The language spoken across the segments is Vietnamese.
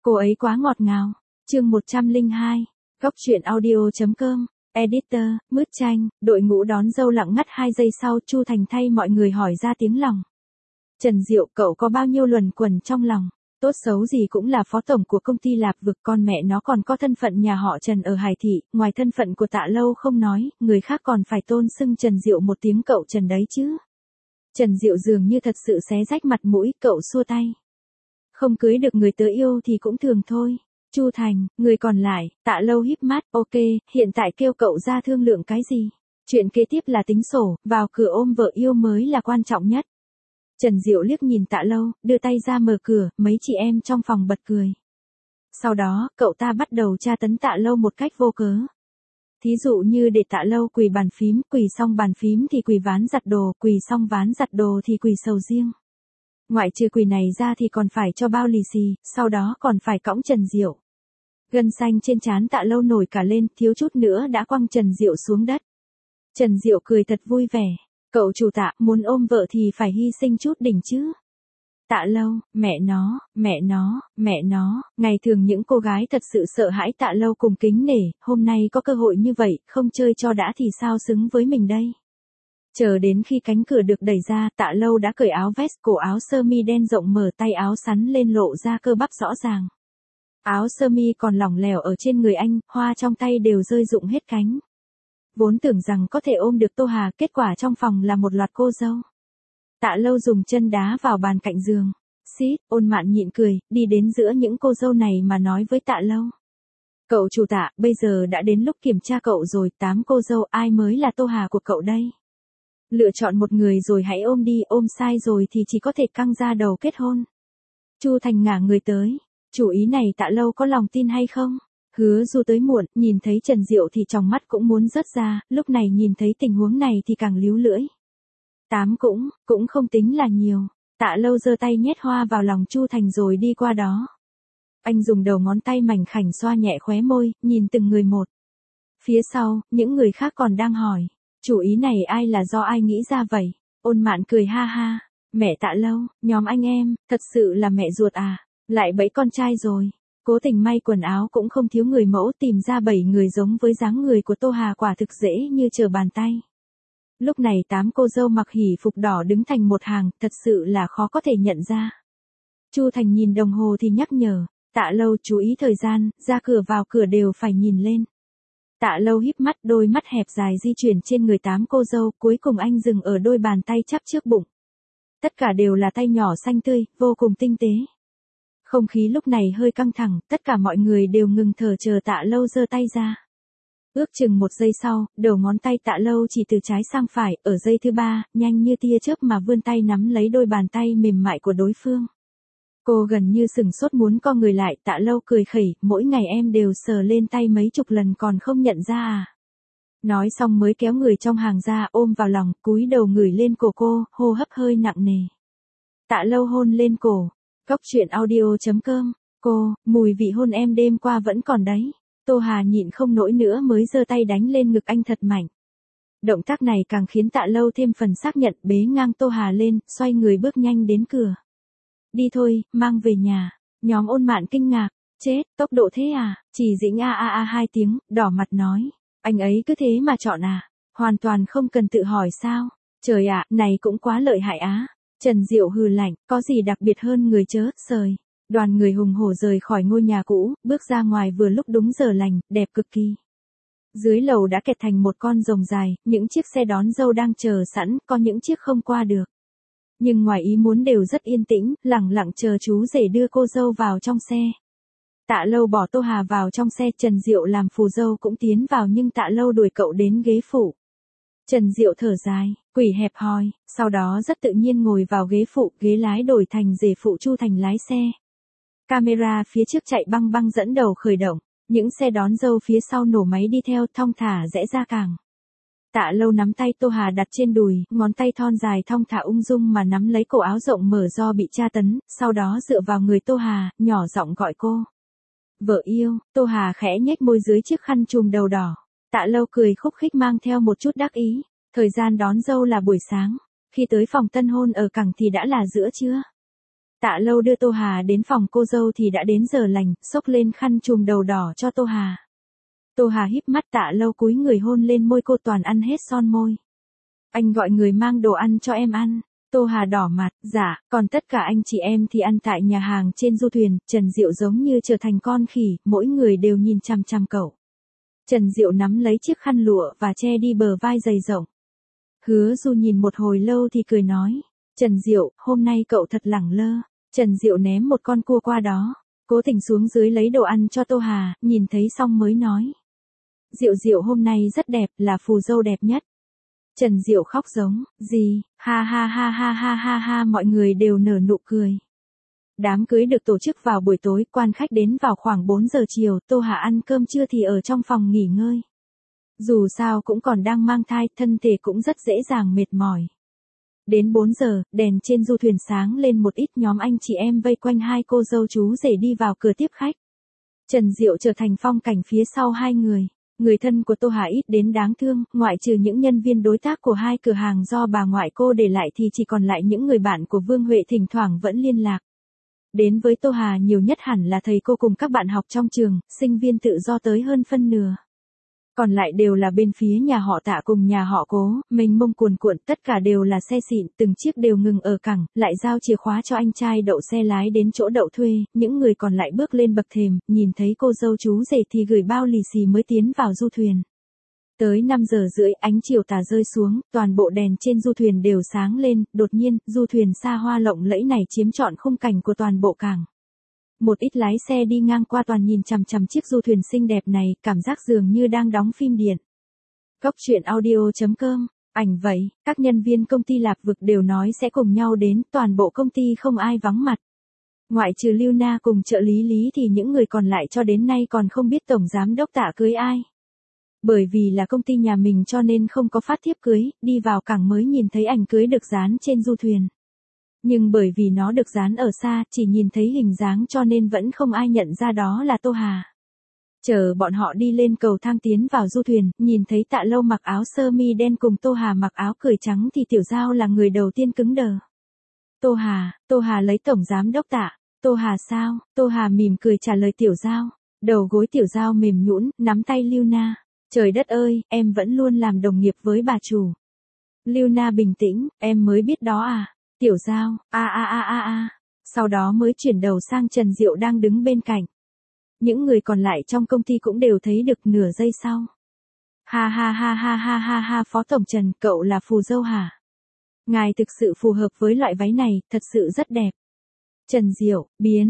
Cô ấy quá ngọt ngào. Chương 102. Góc truyện audio.com. Editor, Mứt Chanh. Đội ngũ đón dâu lặng ngắt 2 giây sau, Chu Thành thay mọi người hỏi ra tiếng lòng. Trần Diệu, cậu có bao nhiêu luẩn quẩn trong lòng? Tốt xấu gì cũng là phó tổng của công ty Lạp Vực, con mẹ nó còn có thân phận nhà họ Trần ở Hải Thị, ngoài thân phận của Tạ Lâu không nói, người khác còn phải tôn xưng Trần Diệu một tiếng cậu Trần đấy chứ. Trần Diệu dường như thật sự xé rách mặt mũi, cậu xua tay. Không cưới được người tớ yêu thì cũng thường thôi. Chu Thành, người còn lại, Tạ Lâu híp mắt, ok, hiện tại kêu cậu ra thương lượng cái gì? Chuyện kế tiếp là tính sổ, vào cửa ôm vợ yêu mới là quan trọng nhất. Trần Diệu liếc nhìn Tạ Lâu, đưa tay ra mở cửa, mấy chị em trong phòng bật cười. Sau đó, cậu ta bắt đầu tra tấn Tạ Lâu một cách vô cớ. Thí dụ như để Tạ Lâu quỳ bàn phím, quỳ xong bàn phím thì quỳ ván giặt đồ, quỳ xong ván giặt đồ thì quỳ sầu riêng. Ngoại trừ quỳ này ra thì còn phải cho bao lì xì, sau đó còn phải cõng Trần Diệu. Gân xanh trên trán Tạ Lâu nổi cả lên, thiếu chút nữa đã quăng Trần Diệu xuống đất. Trần Diệu cười thật vui vẻ. Cậu chủ Tạ, muốn ôm vợ thì phải hy sinh chút đỉnh chứ. Tạ Lâu, mẹ nó, ngày thường những cô gái thật sự sợ hãi Tạ Lâu cùng kính nể, hôm nay có cơ hội như vậy, không chơi cho đã thì sao xứng với mình đây. Chờ đến khi cánh cửa được đẩy ra, Tạ Lâu đã cởi áo vest, cổ áo sơ mi đen rộng mở, tay áo sắn lên lộ ra cơ bắp rõ ràng. Áo sơ mi còn lỏng lẻo ở trên người anh, hoa trong tay đều rơi rụng hết cánh. Vốn tưởng rằng có thể ôm được Tô Hà, kết quả trong phòng là một loạt cô dâu. Tạ Lâu dùng chân đá vào bàn cạnh giường. Xít, Ôn Mạn nhịn cười, đi đến giữa những cô dâu này mà nói với Tạ Lâu. Cậu chủ Tạ, bây giờ đã đến lúc kiểm tra cậu rồi, 8 cô dâu, ai mới là Tô Hà của cậu đây? Lựa chọn một người rồi hãy ôm đi, ôm sai rồi thì chỉ có thể căng ra đầu kết hôn. Chu Thành ngả người tới. Chủ ý này Tạ Lâu có lòng tin hay không? Hứa Du tới muộn, nhìn thấy Trần Diệu thì trong mắt cũng muốn rớt ra, lúc này nhìn thấy tình huống này thì càng líu lưỡi. 8 cũng không tính là nhiều. Tạ Lâu giơ tay nhét hoa vào lòng Chu Thành rồi đi qua đó. Anh dùng đầu ngón tay mảnh khảnh xoa nhẹ khóe môi, nhìn từng người một. Phía sau, những người khác còn đang hỏi, chủ ý này ai là do ai nghĩ ra vậy? Ôn Mạn cười ha ha, mẹ Tạ Lâu, nhóm anh em, thật sự là mẹ ruột à, lại bẫy con trai rồi. Cố tình may quần áo cũng không thiếu người mẫu, tìm ra 7 người giống với dáng người của Tô Hà quả thực dễ như trở bàn tay. Lúc này 8 cô dâu mặc hỉ phục đỏ đứng thành một hàng, thật sự là khó có thể nhận ra. Chu Thành nhìn đồng hồ thì nhắc nhở, Tạ Lâu chú ý thời gian, ra cửa vào cửa đều phải nhìn lên. Tạ Lâu híp mắt, đôi mắt hẹp dài di chuyển trên người 8 cô dâu, cuối cùng anh dừng ở đôi bàn tay chắp trước bụng. Tất cả đều là tay nhỏ xanh tươi, vô cùng tinh tế. Không khí lúc này hơi căng thẳng, tất cả mọi người đều ngừng thở chờ Tạ Lâu giơ tay ra. Ước chừng 1 giây sau, đầu ngón tay Tạ Lâu chỉ từ trái sang phải, ở giây thứ 3, nhanh như tia chớp mà vươn tay nắm lấy đôi bàn tay mềm mại của đối phương. Cô gần như sửng sốt muốn co người lại, Tạ Lâu cười khẩy, mỗi ngày em đều sờ lên tay mấy chục lần còn không nhận ra à. Nói xong mới kéo người trong hàng ra, ôm vào lòng, cúi đầu ngửi lên cổ cô, hô hấp hơi nặng nề. Tạ Lâu hôn lên cổ. Góc truyện audio.com. Cô, mùi vị hôn em đêm qua vẫn còn đấy. Tô Hà nhịn không nổi nữa mới giơ tay đánh lên ngực anh thật mạnh. Động tác này càng khiến Tạ Lâu thêm phần xác nhận, bế ngang Tô Hà lên, xoay người bước nhanh đến cửa. Đi thôi, mang về nhà. Nhóm Ôn Mạn kinh ngạc. Chết, tốc độ thế à? Chỉ Dĩnh a 2 tiếng, đỏ mặt nói. Anh ấy cứ thế mà chọn à? Hoàn toàn không cần tự hỏi sao? Trời ạ, này cũng quá lợi hại á. Trần Diệu hừ lạnh, có gì đặc biệt hơn người chớ, sời. Đoàn người hùng hổ rời khỏi ngôi nhà cũ, bước ra ngoài vừa lúc đúng giờ lành, đẹp cực kỳ. Dưới lầu đã kẹt thành một con rồng dài, những chiếc xe đón dâu đang chờ sẵn, có những chiếc không qua được. Nhưng ngoài ý muốn đều rất yên tĩnh, lẳng lặng chờ chú rể đưa cô dâu vào trong xe. Tạ Lâu bỏ Tô Hà vào trong xe, Trần Diệu làm phù dâu cũng tiến vào nhưng Tạ Lâu đuổi cậu đến ghế phụ. Trần Diệu thở dài, quỷ hẹp hòi, sau đó rất tự nhiên ngồi vào ghế phụ, ghế lái đổi thành rể phụ Chu Thành lái xe. Camera phía trước chạy băng băng dẫn đầu khởi động, những xe đón dâu phía sau nổ máy đi theo thong thả rẽ ra cảng. Tạ Lâu nắm tay Tô Hà đặt trên đùi, ngón tay thon dài thong thả ung dung mà nắm lấy cổ áo rộng mở do bị tra tấn, sau đó dựa vào người Tô Hà, nhỏ giọng gọi cô. Vợ yêu, Tô Hà khẽ nhếch môi dưới chiếc khăn trùm đầu đỏ. Tạ Lâu cười khúc khích mang theo một chút đắc ý. Thời gian đón dâu là buổi sáng, khi tới phòng tân hôn ở cảng thì đã là giữa trưa. Tạ Lâu đưa Tô Hà đến phòng cô dâu thì đã đến giờ lành, xốc lên khăn trùm đầu đỏ cho Tô Hà. Tô Hà híp mắt, Tạ Lâu cúi người hôn lên môi cô, toàn ăn hết son môi. Anh gọi người mang đồ ăn cho em ăn. Tô Hà đỏ mặt, dạ, còn tất cả anh chị em thì ăn tại nhà hàng trên du thuyền. Trần Diệu giống như trở thành con khỉ, mỗi người đều nhìn chằm chằm cậu. Trần Diệu nắm lấy chiếc khăn lụa và che đi bờ vai dày rộng. Hứa Du nhìn một hồi lâu thì cười nói, Trần Diệu, hôm nay cậu thật lẳng lơ. Trần Diệu ném một con cua qua đó. Cố Tình xuống dưới lấy đồ ăn cho Tô Hà, nhìn thấy xong mới nói. Diệu Diệu hôm nay rất đẹp, là phù dâu đẹp nhất. Trần Diệu khóc giống, gì, ha ha ha ha ha ha ha, mọi người đều nở nụ cười. Đám cưới được tổ chức vào buổi tối, quan khách đến vào khoảng 4 giờ chiều, Tô Hà ăn cơm trưa thì ở trong phòng nghỉ ngơi. Dù sao cũng còn đang mang thai, thân thể cũng rất dễ dàng mệt mỏi. Đến 4 giờ, đèn trên du thuyền sáng lên, một ít nhóm anh chị em vây quanh hai cô dâu chú rể đi vào cửa tiếp khách. Trần Diệu trở thành phong cảnh phía sau hai người. Người thân của Tô Hà ít đến đáng thương, ngoại trừ những nhân viên đối tác của hai cửa hàng do bà ngoại cô để lại thì chỉ còn lại những người bạn của Vương Huệ thỉnh thoảng vẫn liên lạc. Đến với Tô Hà nhiều nhất hẳn là thầy cô cùng các bạn học trong trường, sinh viên tự do tới hơn phân nửa. Còn lại đều là bên phía nhà họ Tạ cùng nhà họ Cố, mênh mông cuồn cuộn, tất cả đều là xe xịn, từng chiếc đều ngừng ở cảng, lại giao chìa khóa cho anh trai đậu xe lái đến chỗ đậu thuê, những người còn lại bước lên bậc thềm, nhìn thấy cô dâu chú rể thì gửi bao lì xì mới tiến vào du thuyền. Tới 5 giờ rưỡi, ánh chiều tà rơi xuống, toàn bộ đèn trên du thuyền đều sáng lên, đột nhiên, du thuyền xa hoa lộng lẫy này chiếm trọn khung cảnh của toàn bộ cảng. Một ít lái xe đi ngang qua toàn nhìn chằm chằm chiếc du thuyền xinh đẹp này, cảm giác dường như đang đóng phim điện. Cốc truyện audio.com, ảnh vậy, các nhân viên công ty Lạp Vực đều nói sẽ cùng nhau đến, toàn bộ công ty không ai vắng mặt. Ngoại trừ Lưu Na cùng trợ lý Lý thì những người còn lại cho đến nay còn không biết tổng giám đốc Tạ cưới ai. Bởi vì là công ty nhà mình cho nên không có phát thiếp cưới, đi vào cảng mới nhìn thấy ảnh cưới được dán trên du thuyền. Nhưng bởi vì nó được dán ở xa, chỉ nhìn thấy hình dáng cho nên vẫn không ai nhận ra đó là Tô Hà. Chờ bọn họ đi lên cầu thang tiến vào du thuyền, nhìn thấy Tạ Lâu mặc áo sơ mi đen cùng Tô Hà mặc áo cười trắng thì Tiểu Giao là người đầu tiên cứng đờ. Tô Hà lấy tổng giám đốc Tạ. Tô Hà sao? Tô Hà mỉm cười trả lời Tiểu Giao. Đầu gối Tiểu Giao mềm nhũn, nắm tay Lưu Na. Trời đất ơi, em vẫn luôn làm đồng nghiệp với bà chủ. Lưu Na bình tĩnh, em mới biết đó à? Tiểu Giao, sau đó mới chuyển đầu sang Trần Diệu đang đứng bên cạnh. Những người còn lại trong công ty cũng đều thấy được nửa giây sau. Ha ha ha ha ha ha ha, Phó Tổng Trần, cậu là phù dâu hả? Ngài thực sự phù hợp với loại váy này, thật sự rất đẹp. Trần Diệu,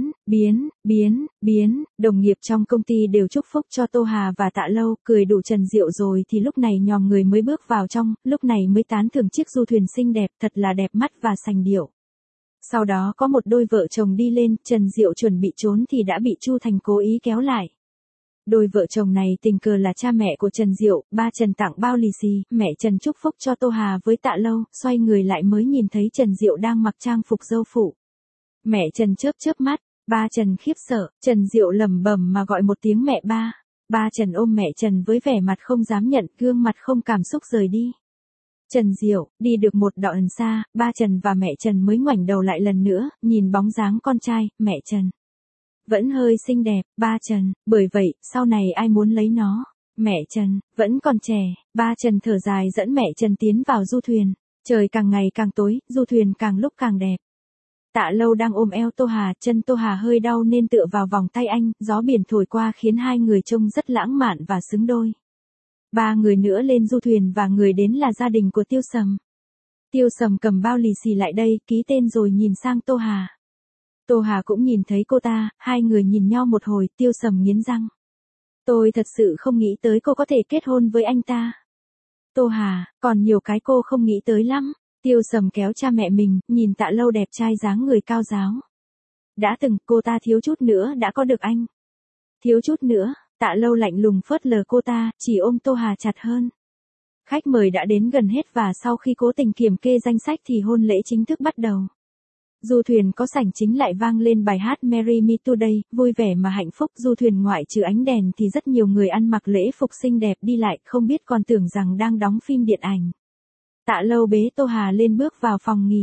đồng nghiệp trong công ty đều chúc phúc cho Tô Hà và Tạ Lâu, cười đủ Trần Diệu rồi thì lúc này nhòm người mới bước vào trong, lúc này mới tán thưởng chiếc du thuyền xinh đẹp, thật là đẹp mắt và sành điệu. Sau đó có một đôi vợ chồng đi lên, Trần Diệu chuẩn bị trốn thì đã bị Chu Thành cố ý kéo lại. Đôi vợ chồng này tình cờ là cha mẹ của Trần Diệu, ba Trần tặng bao lì xì, mẹ Trần chúc phúc cho Tô Hà với Tạ Lâu, xoay người lại mới nhìn thấy Trần Diệu đang mặc trang phục dâu phụ. Mẹ Trần chớp chớp mắt, ba Trần khiếp sợ, Trần Diệu lẩm bẩm mà gọi một tiếng mẹ ba. Ba Trần ôm mẹ Trần với vẻ mặt không dám nhận, gương mặt không cảm xúc rời đi. Trần Diệu, đi được một đoạn xa, ba Trần và mẹ Trần mới ngoảnh đầu lại lần nữa, nhìn bóng dáng con trai, mẹ Trần. Vẫn hơi xinh đẹp, ba Trần, bởi vậy, sau này ai muốn lấy nó? Mẹ Trần, vẫn còn trẻ, ba Trần thở dài dẫn mẹ Trần tiến vào du thuyền. Trời càng ngày càng tối, du thuyền càng lúc càng đẹp. Tạ Lâu đang ôm eo Tô Hà, chân Tô Hà hơi đau nên tựa vào vòng tay anh, gió biển thổi qua khiến hai người trông rất lãng mạn và xứng đôi. Ba người nữa lên du thuyền và người đến là gia đình của Tiêu Sầm. Tiêu Sầm cầm bao lì xì lại đây, ký tên rồi nhìn sang Tô Hà. Tô Hà cũng nhìn thấy cô ta, hai người nhìn nhau một hồi, Tiêu Sầm nghiến răng. Tôi thật sự không nghĩ tới cô có thể kết hôn với anh ta. Tô Hà, còn nhiều cái cô không nghĩ tới lắm. Tiêu Sầm kéo cha mẹ mình, nhìn Tạ Lâu đẹp trai dáng người cao ráo. Đã từng, cô ta thiếu chút nữa đã có được anh. Thiếu chút nữa, Tạ Lâu lạnh lùng phớt lờ cô ta, chỉ ôm Tô Hà chặt hơn. Khách mời đã đến gần hết và sau khi Cố Tình kiểm kê danh sách thì hôn lễ chính thức bắt đầu. Du thuyền có sảnh chính lại vang lên bài hát Marry Me Today, vui vẻ mà hạnh phúc. Du thuyền ngoại trừ ánh đèn thì rất nhiều người ăn mặc lễ phục xinh đẹp đi lại, không biết còn tưởng rằng đang đóng phim điện ảnh. Tạ Lâu bế Tô Hà lên bước vào phòng nghỉ.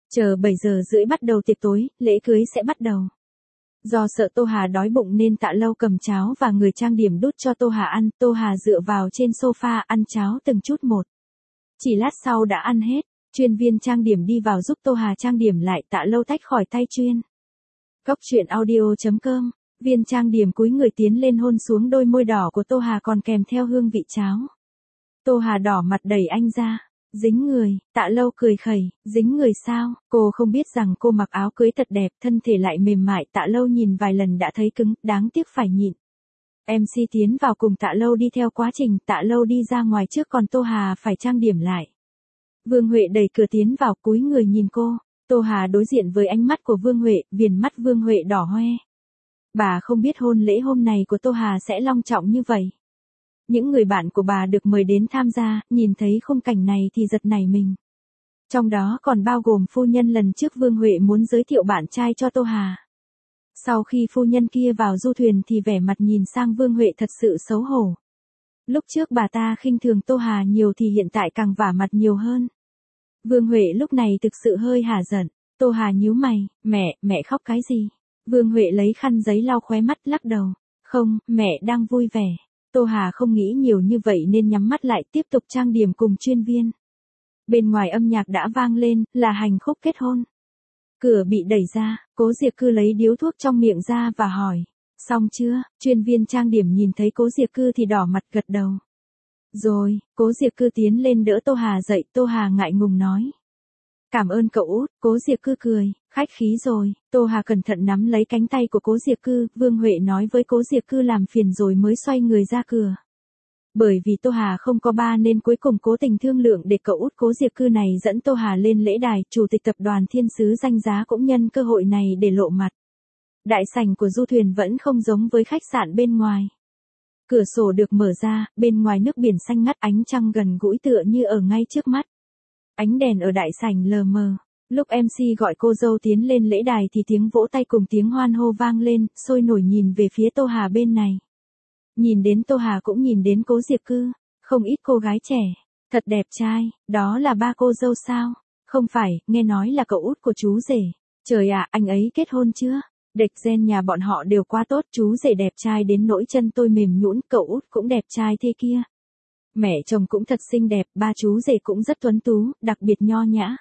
Chờ 7 giờ rưỡi bắt đầu tiệc tối, lễ cưới sẽ bắt đầu. Do sợ Tô Hà đói bụng nên Tạ Lâu cầm cháo và người trang điểm đút cho Tô Hà ăn, Tô Hà dựa vào trên sofa ăn cháo từng chút một. Chỉ lát sau đã ăn hết, chuyên viên trang điểm đi vào giúp Tô Hà trang điểm lại, Tạ Lâu tách khỏi tay chuyên. Cốc truyện audio.com, viên trang điểm cúi người tiến lên hôn xuống đôi môi đỏ của Tô Hà còn kèm theo hương vị cháo. Tô Hà đỏ mặt đẩy anh ra. Dính người, Tạ Lâu cười khẩy, dính người sao, cô không biết rằng cô mặc áo cưới thật đẹp, thân thể lại mềm mại, Tạ Lâu nhìn vài lần đã thấy cứng, đáng tiếc phải nhịn. MC tiến vào cùng Tạ Lâu đi theo quá trình, Tạ Lâu đi ra ngoài trước còn Tô Hà phải trang điểm lại. Vương Huệ đẩy cửa tiến vào, cúi người nhìn cô, Tô Hà đối diện với ánh mắt của Vương Huệ, viền mắt Vương Huệ đỏ hoe. Bà không biết hôn lễ hôm nay của Tô Hà sẽ long trọng như vậy. Những người bạn của bà được mời đến tham gia, nhìn thấy khung cảnh này thì giật nảy mình. Trong đó còn bao gồm phu nhân lần trước Vương Huệ muốn giới thiệu bạn trai cho Tô Hà. Sau khi phu nhân kia vào du thuyền thì vẻ mặt nhìn sang Vương Huệ thật sự xấu hổ. Lúc trước bà ta khinh thường Tô Hà nhiều thì hiện tại càng vả mặt nhiều hơn. Vương Huệ lúc này thực sự hơi hả giận. Tô Hà nhíu mày, mẹ khóc cái gì? Vương Huệ lấy khăn giấy lau khóe mắt lắc đầu. Không, mẹ đang vui vẻ. Tô Hà không nghĩ nhiều như vậy nên nhắm mắt lại tiếp tục trang điểm cùng chuyên viên. Bên ngoài âm nhạc đã vang lên, là hành khúc kết hôn. Cửa bị đẩy ra, Cố Diệp Cư lấy điếu thuốc trong miệng ra và hỏi. Xong chưa? Chuyên viên trang điểm nhìn thấy Cố Diệp Cư thì đỏ mặt gật đầu. Rồi, Cố Diệp Cư tiến lên đỡ Tô Hà dậy, Tô Hà ngại ngùng nói. Cảm ơn cậu út, Cố Diệp Cư cười, khách khí rồi. Tô Hà cẩn thận nắm lấy cánh tay của Cố Diệp Cư, Vương Huệ nói với Cố Diệp Cư làm phiền rồi mới xoay người ra cửa. Bởi vì Tô Hà không có ba nên cuối cùng cố tình thương lượng để cậu út Cố Diệp Cư này dẫn Tô Hà lên lễ đài, chủ tịch tập đoàn Thiên Sứ danh giá cũng nhân cơ hội này để lộ mặt. Đại sảnh của du thuyền vẫn không giống với khách sạn bên ngoài. Cửa sổ được mở ra, bên ngoài nước biển xanh ngắt, ánh trăng gần gũi tựa như ở ngay trước mắt. Ánh đèn ở đại sảnh lờ mờ. Lúc MC gọi cô dâu tiến lên lễ đài thì tiếng vỗ tay cùng tiếng hoan hô vang lên, sôi nổi nhìn về phía Tô Hà bên này. Nhìn đến Tô Hà cũng nhìn đến Cố Diệp Cư, không ít cô gái trẻ, thật đẹp trai, đó là ba cô dâu sao? Không phải, nghe nói là cậu út của chú rể. Trời ạ, anh ấy kết hôn chưa? Đệch gen nhà bọn họ đều quá tốt, chú rể đẹp trai đến nỗi chân tôi mềm nhũn, cậu út cũng đẹp trai thế kia. Mẹ chồng cũng thật xinh đẹp, ba chú rể cũng rất tuấn tú, đặc biệt nho nhã.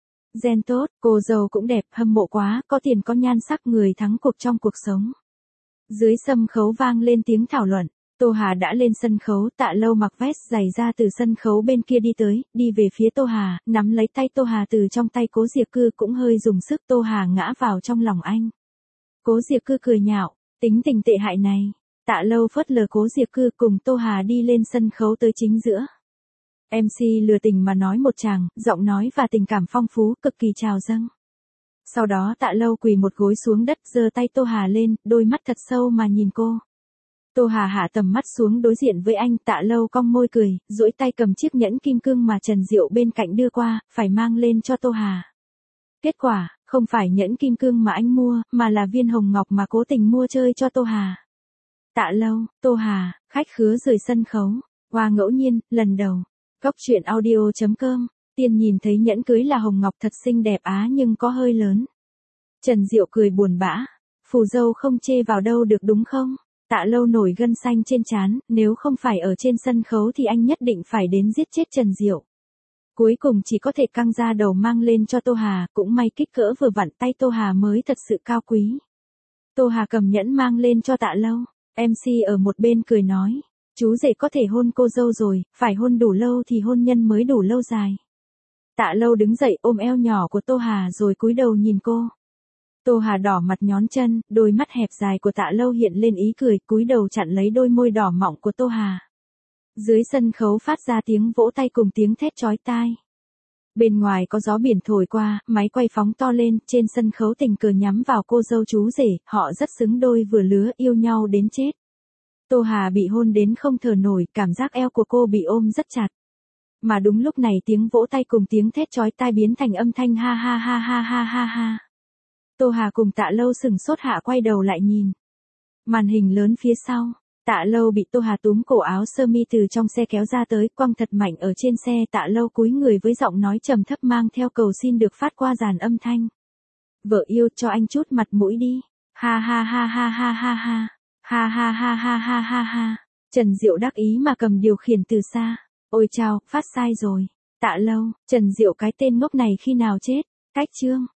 Gen tốt, cô dâu cũng đẹp, hâm mộ quá, có tiền có nhan sắc, người thắng cuộc trong cuộc sống. Dưới sân khấu vang lên tiếng thảo luận, Tô Hà đã lên sân khấu, Tạ Lâu mặc vest dày ra từ sân khấu bên kia đi tới, đi về phía Tô Hà, nắm lấy tay Tô Hà từ trong tay Cố Diệp Cư cũng hơi dùng sức, Tô Hà ngã vào trong lòng anh. Cố Diệp Cư cười nhạo, tính tình tệ hại này. Tạ Lâu phớt lờ Cố Diệp Cư cùng Tô Hà đi lên sân khấu tới chính giữa. MC lừa tình mà nói một tràng, giọng nói và tình cảm phong phú, cực kỳ trào dâng. Sau đó Tạ Lâu quỳ một gối xuống đất, giơ tay Tô Hà lên, đôi mắt thật sâu mà nhìn cô. Tô Hà hạ tầm mắt xuống đối diện với anh, Tạ Lâu cong môi cười, duỗi tay cầm chiếc nhẫn kim cương mà Trần Diệu bên cạnh đưa qua, phải mang lên cho Tô Hà. Kết quả, không phải nhẫn kim cương mà anh mua, mà là viên hồng ngọc mà cố tình mua chơi cho Tô Hà. Tạ Lâu, Tô Hà, khách khứa rời sân khấu. Qua ngẫu nhiên, lần đầu. Cốc truyện audio.com, Tiên nhìn thấy nhẫn cưới là hồng ngọc thật xinh đẹp nhưng có hơi lớn. Trần Diệu cười buồn bã. Phù dâu không chê vào đâu được đúng không? Tạ Lâu nổi gân xanh trên trán, nếu không phải ở trên sân khấu thì anh nhất định phải đến giết chết Trần Diệu. Cuối cùng chỉ có thể căng ra đầu mang lên cho Tô Hà, cũng may kích cỡ vừa vặn tay Tô Hà mới thật sự cao quý. Tô Hà cầm nhẫn mang lên cho Tạ Lâu, MC ở một bên cười nói, chú rể có thể hôn cô dâu rồi, phải hôn đủ lâu thì hôn nhân mới đủ lâu dài. Tạ Lâu đứng dậy ôm eo nhỏ của Tô Hà rồi cúi đầu nhìn cô. Tô Hà đỏ mặt nhón chân, đôi mắt hẹp dài của Tạ Lâu hiện lên ý cười, cúi đầu chặn lấy đôi môi đỏ mọng của Tô Hà. Dưới sân khấu phát ra tiếng vỗ tay cùng tiếng thét chói tai. Bên ngoài có gió biển thổi qua, máy quay phóng to lên, trên sân khấu tình cờ nhắm vào cô dâu chú rể, họ rất xứng đôi vừa lứa, yêu nhau đến chết. Tô Hà bị hôn đến không thở nổi, cảm giác eo của cô bị ôm rất chặt. Mà đúng lúc này tiếng vỗ tay cùng tiếng thét chói tai biến thành âm thanh ha ha ha ha ha ha ha. Tô Hà cùng Tạ Lâu sừng sốt hạ quay đầu lại nhìn. Màn hình lớn phía sau, Tạ Lâu bị Tô Hà túm cổ áo sơ mi từ trong xe kéo ra tới, quăng thật mạnh ở trên xe. Tạ Lâu cúi người với giọng nói trầm thấp mang theo cầu xin được phát qua dàn âm thanh. Vợ yêu, cho anh chút mặt mũi đi. Ha ha ha ha ha ha ha. Ha ha ha ha ha ha ha. Trần Diệu đắc ý mà cầm điều khiển từ xa. Ôi chao, phát sai rồi. Tạ Lâu, Trần Diệu cái tên ngốc này khi nào chết. Cách chương.